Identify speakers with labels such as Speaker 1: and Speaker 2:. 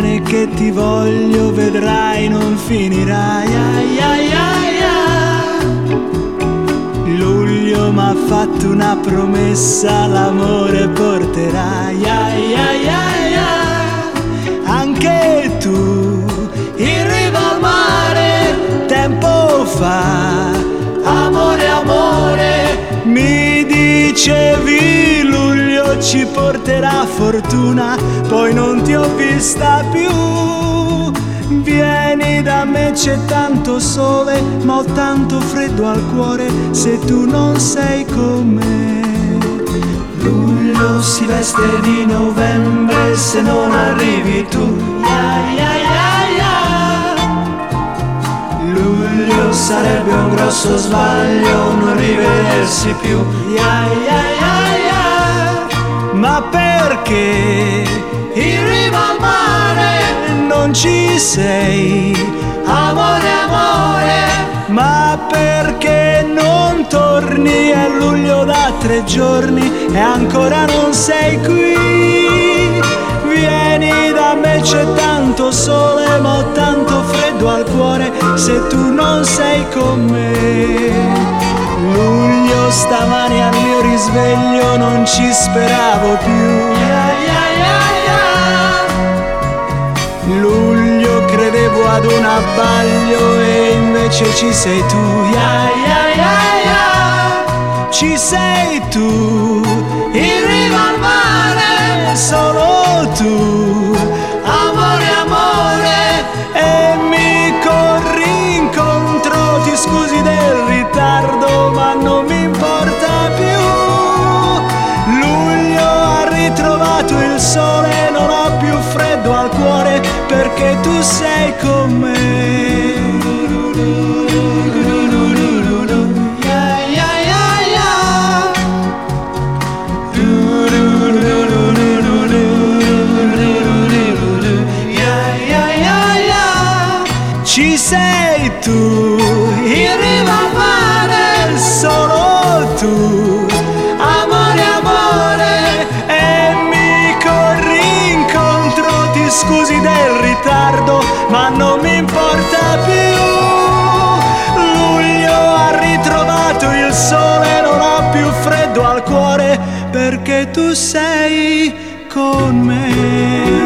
Speaker 1: bene che ti voglio, vedrai non finirai. Ai, ai, ai, ai. Luglio m'ha fatto una promessa, l'amore porterai. Ai, ai, ai, ai. Anche tu in riva al mare tempo fa, amore, amore, mi dicevi luglio ci porterà fortuna, poi non ti ho vista più. Vieni da me, c'è tanto sole, ma ho tanto freddo al cuore se tu non sei con me. Luglio si veste di novembre se non arrivi tu. Ai, ai, ai, ai. Luglio sarebbe un grosso sbaglio non rivedersi più. Ai, ai, ai, ai. Ma perché in riva al mare non ci sei, amore, amore? Ma perché non torni? È luglio da 3 giorni e ancora non sei qui. Vieni da me, c'è tanto sole, ma ho tanto freddo al cuore se tu non sei con me. Luglio stamani al mio risveglio non ci speravo più. Ai, ai, ai, ai. Luglio credevo ad un abbaglio e invece ci sei tu. Ai, ai, ai, ai. Ci sei tu in riva al mare, solo tu, amore, amore, e mi corri incontro. Ti scusi del ritardo ma non mi importa più. Luglio ha ritrovato il sole, non ho più freddo al cuore perché tu sei con me. Ci sei tu in riva al mare, solo tu, amore, amore, e mi corri incontro. Ti scusi del ritardo ma non mi importa più. Luglio ha ritrovato il sole, non ho più freddo al cuore perché tu sei con me.